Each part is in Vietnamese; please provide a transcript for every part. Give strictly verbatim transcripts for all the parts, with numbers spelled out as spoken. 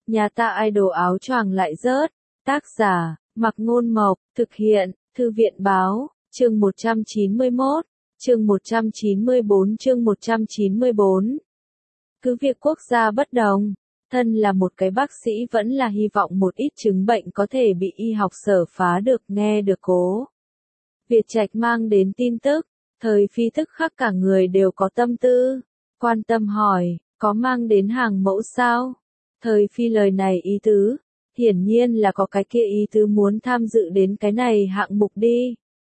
Nhà ta idol áo choàng lại rớt. Tác giả, Mặc Ngôn Mộc, thực hiện, Thư viện Báo, chương một trăm chín mươi mốt, chương một trăm chín mươi bốn chương một trăm chín mươi bốn. Cứ việc quốc gia bất đồng, thân là một cái bác sĩ vẫn là hy vọng một ít chứng bệnh có thể bị y học sở phá được nghe được Cố Việt Trạch mang đến tin tức, thời phi tức khắc cả người đều có tâm tư, quan tâm hỏi, có mang đến hàng mẫu sao? Thời phi lời này ý tứ, hiển nhiên là có cái kia ý tứ muốn tham dự đến cái này hạng mục đi.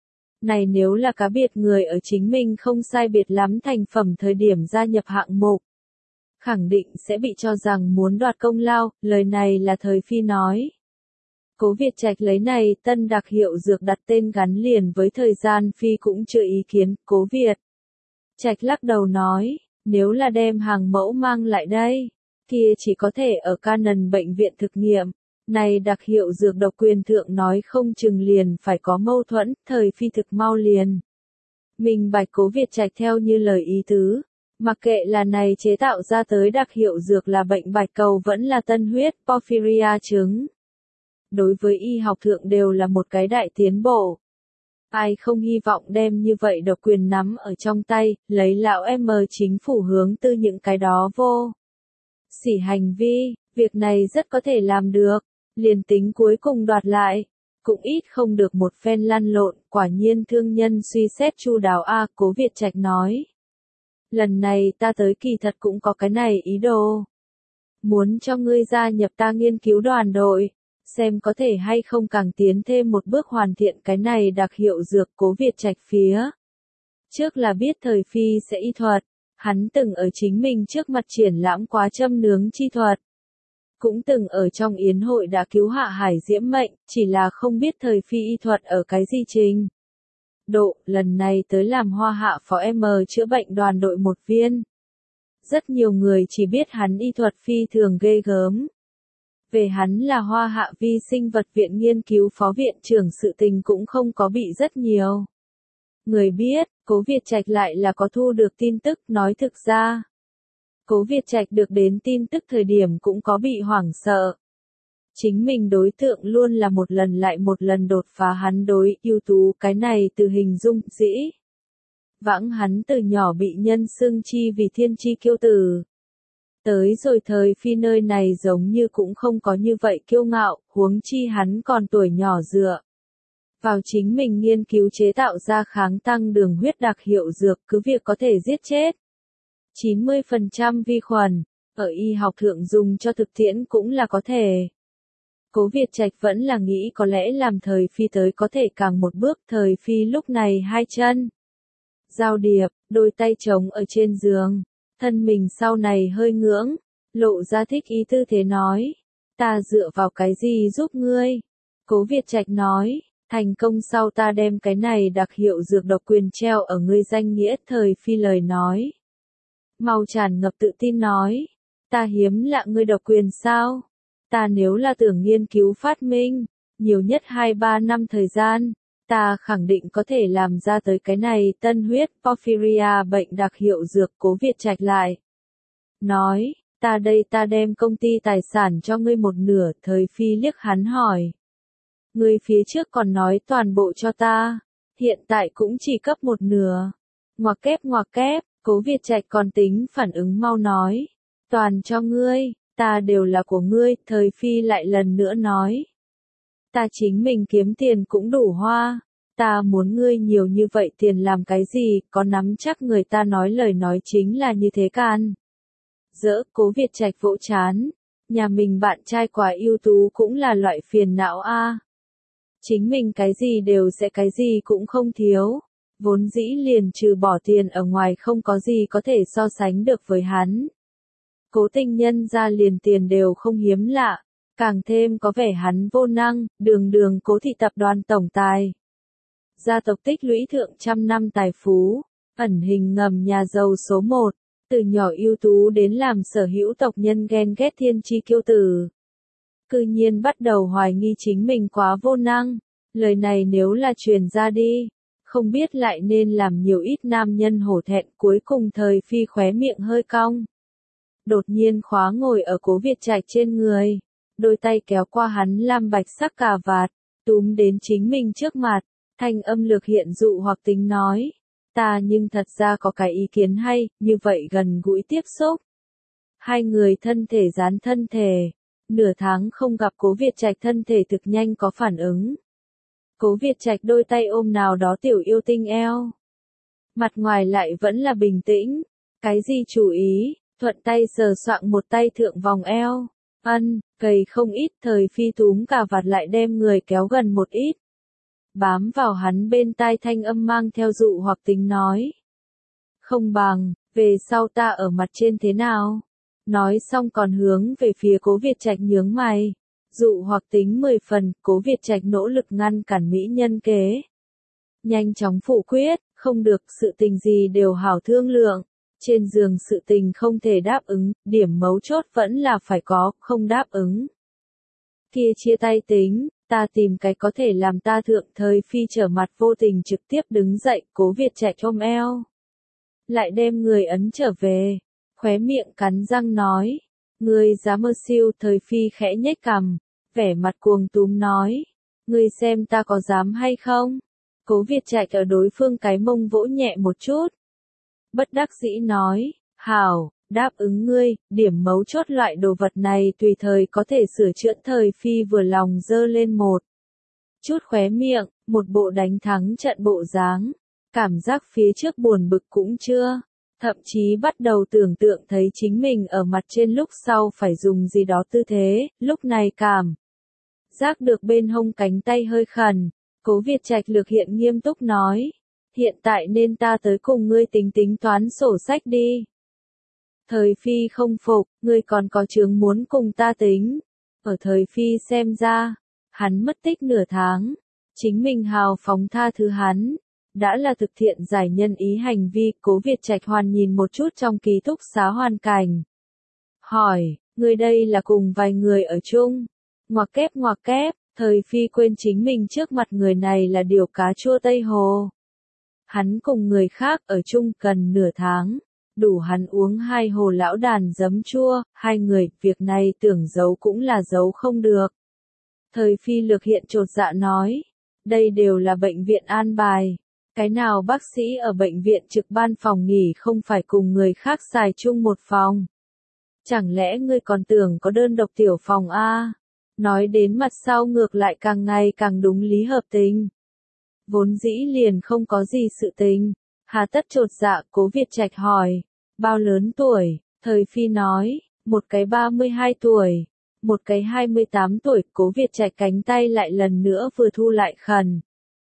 Này nếu là cá biệt người ở chính mình không sai biệt lắm thành phẩm thời điểm gia nhập hạng mục, khẳng định sẽ bị cho rằng muốn đoạt công lao, lời này là thời phi nói. Cố Việt Trạch lấy này tân đặc hiệu dược đặt tên gắn liền với thời gian phi cũng chưa ý kiến, Cố Việt Trạch lắc đầu nói, nếu là đem hàng mẫu mang lại đây, kia chỉ có thể ở Canon bệnh viện thực nghiệm. Này đặc hiệu dược độc quyền thượng nói không chừng liền phải có mâu thuẫn, thời phi thực mau liền. Mình bạch Cố Việt Trạch theo như lời ý tứ, mặc kệ là này chế tạo ra tới đặc hiệu dược là bệnh bạch cầu vẫn là tân huyết, porphyria chứng. Đối với y học thượng đều là một cái đại tiến bộ. Ai không hy vọng đem như vậy độc quyền nắm ở trong tay, lấy lão M chính phủ hướng từ những cái đó vô. Xỉ hành vi, việc này rất có thể làm được. Liền tính cuối cùng đoạt lại, cũng ít không được một phen lăn lộn, quả nhiên thương nhân suy xét chu đáo a, Cố Việt Trạch nói. Lần này ta tới kỳ thật cũng có cái này ý đồ. Muốn cho ngươi gia nhập ta nghiên cứu đoàn đội, xem có thể hay không càng tiến thêm một bước hoàn thiện cái này đặc hiệu dược. Cố Việt Trạch phía trước là biết thời phi sẽ y thuật, hắn từng ở chính mình trước mặt triển lãm quá châm nướng chi thuật. Cũng từng ở trong yến hội đã cứu hạ hải diễm mệnh, chỉ là không biết thời phi y thuật ở cái gì trình. Độ, lần này tới làm hoa hạ phó M chữa bệnh đoàn đội một viên. Rất nhiều người chỉ biết hắn y thuật phi thường ghê gớm. Về hắn là hoa hạ vi sinh vật viện nghiên cứu phó viện trưởng sự tình cũng không có bị rất nhiều. Người biết, Cố Việt Trạch lại là có thu được tin tức, nói thực ra. Cố Việt Trạch được đến tin tức thời điểm cũng có bị hoảng sợ. Chính mình đối tượng luôn là một lần lại một lần đột phá hắn đối ưu tú, cái này từ hình dung dĩ. Vãng hắn từ nhỏ bị nhân xưng chi vì thiên chi kiêu tử. Tới rồi thời phi nơi này giống như cũng không có như vậy kiêu ngạo, huống chi hắn còn tuổi nhỏ dựa vào chính mình nghiên cứu chế tạo ra kháng tăng đường huyết đặc hiệu dược, cứ việc có thể giết chết chín mươi phần trăm vi khuẩn, ở y học thượng dùng cho thực tiễn cũng là có thể. Cố Việt Trạch vẫn là nghĩ có lẽ làm thời phi tới có thể càng một bước, thời phi lúc này hai chân giao điệp, đôi tay trống ở trên giường, thân mình sau này hơi ngưỡng, lộ ra thích ý tư thế nói, ta dựa vào cái gì giúp ngươi? Cố Việt Trạch nói, thành công sau ta đem cái này đặc hiệu dược độc quyền treo ở ngươi danh nghĩa. Thời phi lời nói. Mau tràn ngập tự tin nói, ta hiếm lạ ngươi độc quyền sao? Ta nếu là tưởng nghiên cứu phát minh, nhiều nhất hai ba năm thời gian, ta khẳng định có thể làm ra tới cái này tân huyết porphyria bệnh đặc hiệu dược. Cố Việt Trạch lại nói, ta đây ta đem công ty tài sản cho ngươi một nửa. Thời phi liếc hắn hỏi, ngươi phía trước còn nói toàn bộ cho ta, hiện tại cũng chỉ cấp một nửa. Ngoặc kép ngoặc kép. Cố Việt Trạch còn tính phản ứng mau nói, toàn cho ngươi, ta đều là của ngươi. Thời phi lại lần nữa nói, ta chính mình kiếm tiền cũng đủ hoa, ta muốn ngươi nhiều như vậy tiền làm cái gì, có nắm chắc người ta nói lời nói chính là như thế can. Dỡ. Cố Việt Trạch vỗ chán, nhà mình bạn trai quá ưu tú cũng là loại phiền não a. Chính mình cái gì đều sẽ cái gì cũng không thiếu. Vốn dĩ liền trừ bỏ tiền ở ngoài không có gì có thể so sánh được với hắn. Cố tình nhân ra liền tiền đều không hiếm lạ, càng thêm có vẻ hắn vô năng, đường đường Cố thị tập đoàn tổng tài. Gia tộc tích lũy thượng trăm năm tài phú, ẩn hình ngầm nhà giàu số một, từ nhỏ ưu tú đến làm sở hữu tộc nhân ghen ghét thiên chi kiêu tử. Cư nhiên bắt đầu hoài nghi chính mình quá vô năng, lời này nếu là truyền ra đi. Không biết lại nên làm nhiều ít nam nhân hổ thẹn. Cuối cùng thời phi khóe miệng hơi cong. đột nhiên khóa ngồi ở Cố Việt Trạch trên người, đôi tay kéo qua hắn lam bạch sắc cà vạt, túm đến chính mình trước mặt, thanh âm lược hiện dụ hoặc tính nói, ta nhưng thật ra có cái ý kiến hay, như vậy gần gũi tiếp xúc. Hai người thân thể dán thân thể, nửa tháng không gặp Cố Việt Trạch thân thể thực nhanh có phản ứng. Cố Việt Trạch đôi tay ôm nào đó tiểu yêu tinh eo. Mặt ngoài lại vẫn là bình tĩnh, cái gì chú ý, thuận tay sờ soạng một tay thượng vòng eo, ân, cầy không ít thời phi túm cà vạt lại đem người kéo gần một ít. Bám vào hắn bên tai thanh âm mang theo dụ hoặc tính nói. Không bằng, về sau ta ở mặt trên thế nào? Nói xong còn hướng về phía Cố Việt Trạch nhướng mày. Dụ hoặc tính mười phần, Cố Việt Trạch nỗ lực ngăn cản mỹ nhân kế. Nhanh chóng phủ quyết, không được, sự tình gì đều hảo thương lượng. Trên giường sự tình không thể đáp ứng, điểm mấu chốt vẫn là phải có, không đáp ứng. Kia chia tay tính, ta tìm cái có thể làm ta thượng thời phi trở mặt vô tình trực tiếp đứng dậy, Cố Việt Trạch ôm eo. Lại đem người ấn trở về, khóe miệng cắn răng nói. Ngươi dám mơ siêu, thời phi khẽ nhếch cằm, vẻ mặt cuồng túm nói. Ngươi xem ta có dám hay không? Cố Việt Trạch ở đối phương cái mông vỗ nhẹ một chút. Bất đắc dĩ nói, hảo, đáp ứng ngươi, điểm mấu chốt loại đồ vật này tùy thời có thể sửa chữa. Thời phi vừa lòng dơ lên một chút khóe miệng, một bộ đánh thắng trận bộ dáng, cảm giác phía trước buồn bực cũng chưa, thậm chí bắt đầu tưởng tượng thấy chính mình ở mặt trên lúc sau phải dùng gì đó tư thế, lúc này cảm giác được bên hông cánh tay hơi khẩn, Cố Việt Trạch lược hiện nghiêm túc nói. Hiện tại nên ta tới cùng ngươi tính tính toán sổ sách đi. Thời phi không phục, ngươi còn có chướng muốn cùng ta tính. Ở thời phi xem ra, hắn mất tích nửa tháng. Chính mình hào phóng tha thứ hắn. Đã là thực thiện giải nhân ý hành vi. Cố Việt Trạch hoàn nhìn một chút trong ký túc xá hoàn cảnh. Hỏi, ngươi đây là cùng vài người ở chung. Ngoặc kép ngoặc kép, thời phi quên chính mình trước mặt người này là điều cá chua Tây Hồ. Hắn cùng người khác ở chung cần nửa tháng, đủ hắn uống hai hồ lão đàn giấm chua, hai người, việc này tưởng giấu cũng là giấu không được. Thời phi lược hiện chột dạ nói, đây đều là bệnh viện an bài, cái nào bác sĩ ở bệnh viện trực ban phòng nghỉ không phải cùng người khác xài chung một phòng. Chẳng lẽ ngươi còn tưởng có đơn độc tiểu phòng a? Nói đến mặt sau ngược lại càng ngày càng đúng lý hợp tình. Vốn dĩ liền không có gì sự tình, hà tất chột dạ. Cố Việt Trạch hỏi, bao lớn tuổi? Thời phi nói, một cái ba mươi hai tuổi, một cái hai mươi tám tuổi. Cố Việt Trạch cánh tay lại lần nữa vừa thu lại khẩn,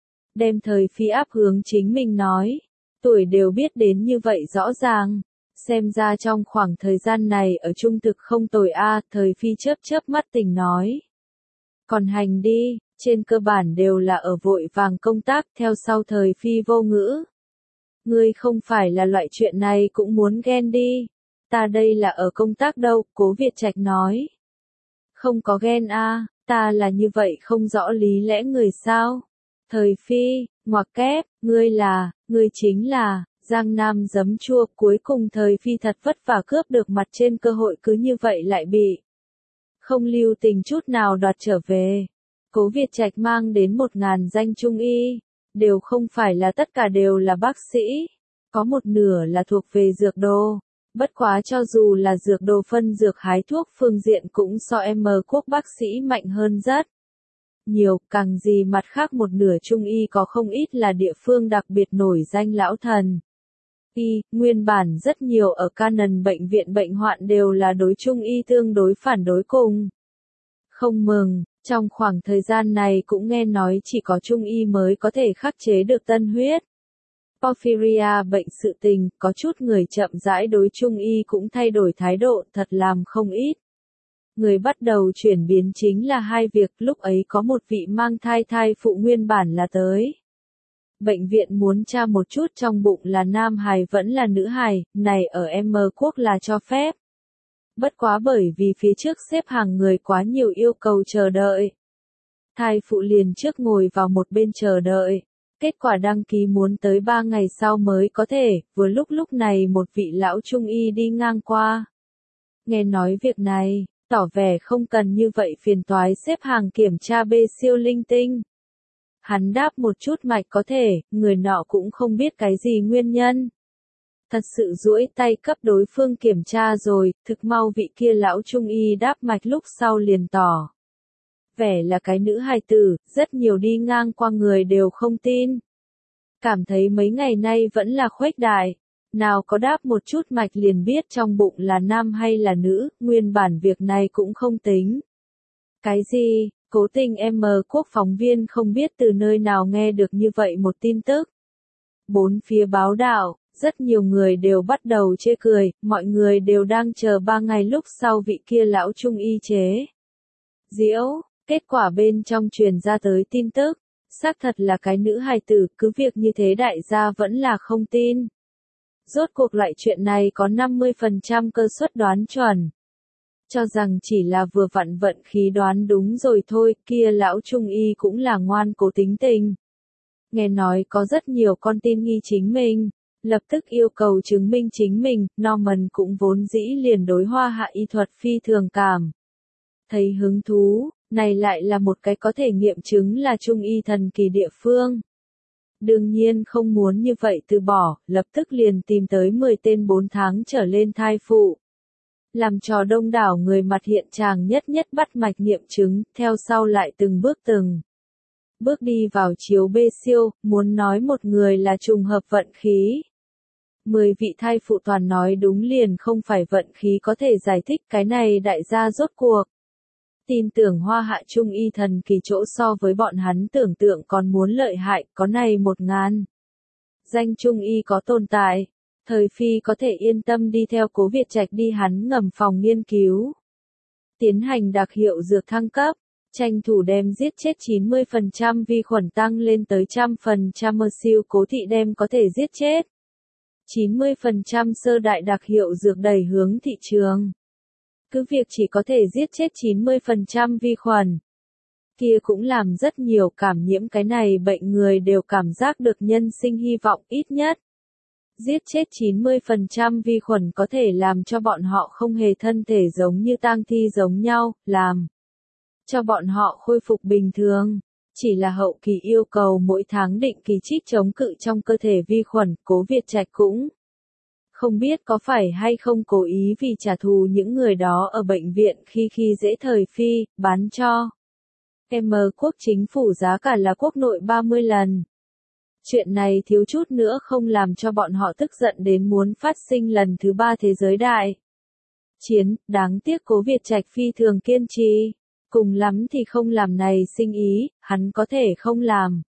đem thời phi áp hướng chính mình nói, tuổi đều biết đến như vậy rõ ràng, xem ra trong khoảng thời gian này ở trung thực không tồi a. Thời phi chớp chớp mắt tỉnh nói, còn hành đi. Trên cơ bản đều là ở vội vàng công tác. Theo sau thời phi vô ngữ. Ngươi không phải là loại chuyện này cũng muốn ghen đi. Ta đây là ở công tác đâu, Cố Việt Trạch nói. Không có ghen a, ta là như vậy không rõ lý lẽ người sao. Thời phi, ngoặc kép, ngươi là, ngươi chính là, Giang Nam giấm chua. Cuối cùng thời phi thật vất vả cướp được mặt trên cơ hội cứ như vậy lại bị không lưu tình chút nào đoạt trở về. Cố Việt Trạch mang đến một ngàn danh trung y, đều không phải là tất cả đều là bác sĩ, có một nửa là thuộc về dược đô, bất quá cho dù là dược đô phân dược hái thuốc phương diện cũng so M quốc bác sĩ mạnh hơn rất nhiều, càng gì mặt khác một nửa trung y có không ít là địa phương đặc biệt nổi danh lão thần. Y, nguyên bản rất nhiều ở Canon bệnh viện bệnh hoạn đều là đối trung y tương đối phản đối cùng. Không mừng. Trong khoảng thời gian này cũng nghe nói chỉ có trung y mới có thể khắc chế được tân huyết porphyria bệnh sự tình, có chút người chậm rãi đối trung y cũng thay đổi thái độ, thật làm không ít. Người bắt đầu chuyển biến chính là hai việc, lúc ấy có một vị mang thai thai phụ nguyên bản là tới. Bệnh viện muốn tra một chút trong bụng là nam hài vẫn là nữ hài, này ở M quốc là cho phép. Bất quá bởi vì phía trước xếp hàng người quá nhiều yêu cầu chờ đợi. Thai phụ liền trước ngồi vào một bên chờ đợi. Kết quả đăng ký muốn tới ba ngày sau mới có thể, vừa lúc lúc này một vị lão trung y đi ngang qua. Nghe nói việc này, tỏ vẻ không cần như vậy phiền toái xếp hàng kiểm tra bê siêu linh tinh. Hắn đáp một chút mạch có thể, người nọ cũng không biết cái gì nguyên nhân. Thật sự duỗi tay cấp đối phương kiểm tra rồi, thực mau vị kia lão trung y đáp mạch lúc sau liền tỏ. Vẻ là cái nữ hài tử, rất nhiều đi ngang qua người đều không tin. Cảm thấy mấy ngày nay vẫn là khuếch đại. Nào có đáp một chút mạch liền biết trong bụng là nam hay là nữ, nguyên bản việc này cũng không tính. Cái gì, cố tình em quốc phóng viên không biết từ nơi nào nghe được như vậy một tin tức. Bốn phía báo đạo, rất nhiều người đều bắt đầu chê cười, mọi người đều đang chờ ba ngày lúc sau vị kia lão trung y chế. Diễu, kết quả bên trong truyền ra tới tin tức, xác thật là cái nữ hài tử, cứ việc như thế đại gia vẫn là không tin. Rốt cuộc loại chuyện này có năm mươi phần trăm cơ suất đoán chuẩn. Cho rằng chỉ là vừa vặn vận khí đoán đúng rồi thôi, kia lão trung y cũng là ngoan cố tính tình. Nghe nói có rất nhiều con tin nghi chính mình, lập tức yêu cầu chứng minh chính mình, Norman cũng vốn dĩ liền đối hoa hạ y thuật phi thường cảm. Thấy hứng thú, này lại là một cái có thể nghiệm chứng là trung y thần kỳ địa phương. Đương nhiên không muốn như vậy từ bỏ, lập tức liền tìm tới mười tên bốn tháng trở lên thai phụ. Làm trò đông đảo người mặt hiện chàng nhất nhất bắt mạch nghiệm chứng, theo sau lại từng bước từng. Bước đi vào chiếu bê siêu, muốn nói một người là trùng hợp vận khí. Mười vị thai phụ toàn nói đúng liền không phải vận khí có thể giải thích cái này đại gia rốt cuộc. Tin tưởng hoa hạ trung y thần kỳ chỗ so với bọn hắn tưởng tượng còn muốn lợi hại, có này một ngàn. Danh trung y có tồn tại, thời phi có thể yên tâm đi theo Cố Việt Trạch đi hắn ngầm phòng nghiên cứu. Tiến hành đặc hiệu dược thăng cấp, tranh thủ đem giết chết chín mươi phần trăm vi khuẩn tăng lên tới một trăm phần trăm mơ siêu cố thị đem có thể giết chết. chín mươi phần trăm sơ đại đặc hiệu dược đẩy hướng thị trường. Cứ việc chỉ có thể giết chết chín mươi phần trăm vi khuẩn. Kia cũng làm rất nhiều cảm nhiễm cái này bệnh người đều cảm giác được nhân sinh hy vọng ít nhất. Giết chết chín mươi phần trăm vi khuẩn có thể làm cho bọn họ không hề thân thể giống như tang thi giống nhau, làm cho bọn họ khôi phục bình thường. Chỉ là hậu kỳ yêu cầu mỗi tháng định kỳ trích chống cự trong cơ thể vi khuẩn, Cố Việt Trạch cũng không biết có phải hay không cố ý vì trả thù những người đó ở bệnh viện khi khi dễ thời phi, bán cho M quốc chính phủ giá cả là quốc nội ba mươi lần. Chuyện này thiếu chút nữa không làm cho bọn họ tức giận đến muốn phát sinh lần thứ ba thế giới đại chiến, đáng tiếc Cố Việt Trạch phi thường kiên trì, cùng lắm thì không làm này sinh ý, hắn có thể không làm.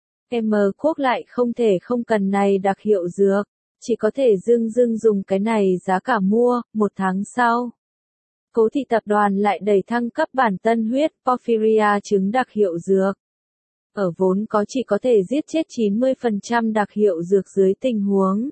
M quốc lại không thể không cần này đặc hiệu dược, chỉ có thể dưng dưng dùng cái này giá cả mua, một tháng sau. Cố thị tập đoàn lại đẩy thăng cấp bản tân huyết porphyria chứng đặc hiệu dược. Ở vốn có chỉ có thể giết chết chín mươi phần trăm đặc hiệu dược dưới tình huống.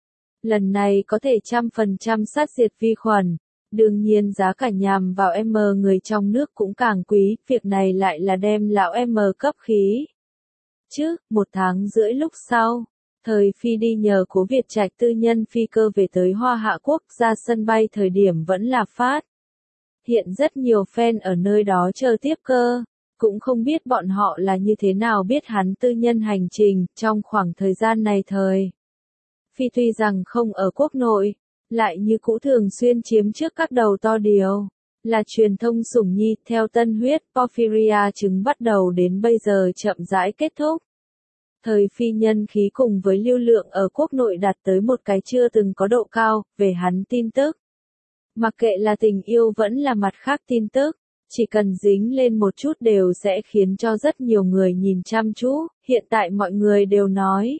Lần này có thể một trăm phần trăm sát diệt vi khuẩn. Đương nhiên giá cả nhằm vào M người trong nước cũng càng quý, việc này lại là đem lão M cấp khí. Chứ, một tháng rưỡi lúc sau, thời phi đi nhờ Cố Việt Trạch tư nhân phi cơ về tới Hoa Hạ Quốc, ra sân bay thời điểm vẫn là phát. Hiện rất nhiều fan ở nơi đó chờ tiếp cơ, cũng không biết bọn họ là như thế nào biết hắn tư nhân hành trình, trong khoảng thời gian này thời. Phi tuy rằng không ở quốc nội, lại như cũ thường xuyên chiếm trước các đầu to điều, là truyền thông sủng nhi, theo tân huyết porphyria chứng bắt đầu đến bây giờ chậm rãi kết thúc. Thời phi nhân khí cùng với lưu lượng ở quốc nội đạt tới một cái chưa từng có độ cao, về hắn tin tức. Mặc kệ là tình yêu vẫn là mặt khác tin tức, chỉ cần dính lên một chút đều sẽ khiến cho rất nhiều người nhìn chăm chú, hiện tại mọi người đều nói.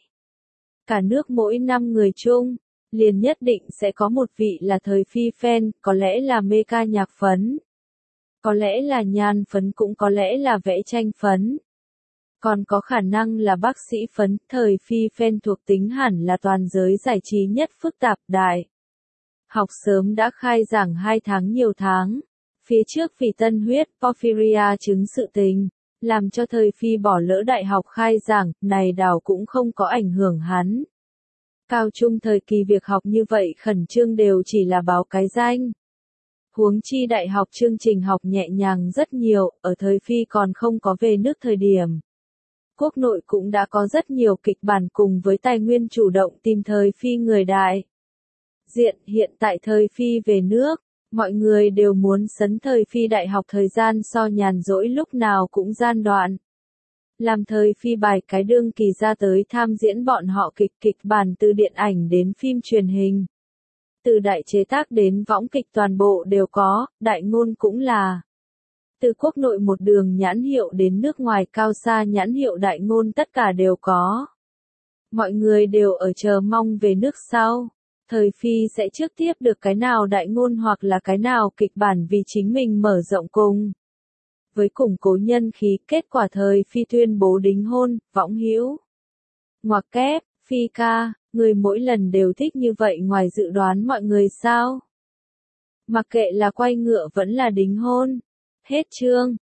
Cả nước mỗi năm người chung, liền nhất định sẽ có một vị là thời phi fan, có lẽ là mê ca nhạc phấn. Có lẽ là nhan phấn cũng có lẽ là vẽ tranh phấn. Còn có khả năng là bác sĩ phấn, thời phi fan thuộc tính hẳn là toàn giới giải trí nhất phức tạp đại. Học sớm đã khai giảng hai tháng nhiều tháng. Phía trước vì tân huyết porphyria chứng sự tình, làm cho thời phi bỏ lỡ đại học khai giảng, này đảo cũng không có ảnh hưởng hắn. Cao trung thời kỳ việc học như vậy khẩn trương đều chỉ là báo cái danh. Huống chi đại học chương trình học nhẹ nhàng rất nhiều, ở thời Phi còn không có về nước thời điểm. Quốc nội cũng đã có rất nhiều kịch bản cùng với tài nguyên chủ động tìm thời Phi người đại diện. Hiện tại thời Phi về nước, mọi người đều muốn sấn thời Phi đại học thời gian so nhàn rỗi lúc nào cũng gian đoạn. Làm thời Phi bài cái đương kỳ ra tới tham diễn bọn họ kịch kịch bản từ điện ảnh đến phim truyền hình. Từ đại chế tác đến võng kịch toàn bộ đều có, đại ngôn cũng là. Từ quốc nội một đường nhãn hiệu đến nước ngoài cao xa nhãn hiệu đại ngôn tất cả đều có. Mọi người đều ở chờ mong về nước sau. Thời Phi sẽ trước tiếp được cái nào đại ngôn hoặc là cái nào kịch bản vì chính mình mở rộng cùng. Với củng cố nhân khí, kết quả thời Phi tuyên bố đính hôn, võng hữu. Ngoặc kép, Phi ca, người mỗi lần đều thích như vậy ngoài dự đoán mọi người sao? Mặc kệ là quay ngựa vẫn là đính hôn. Hết chương.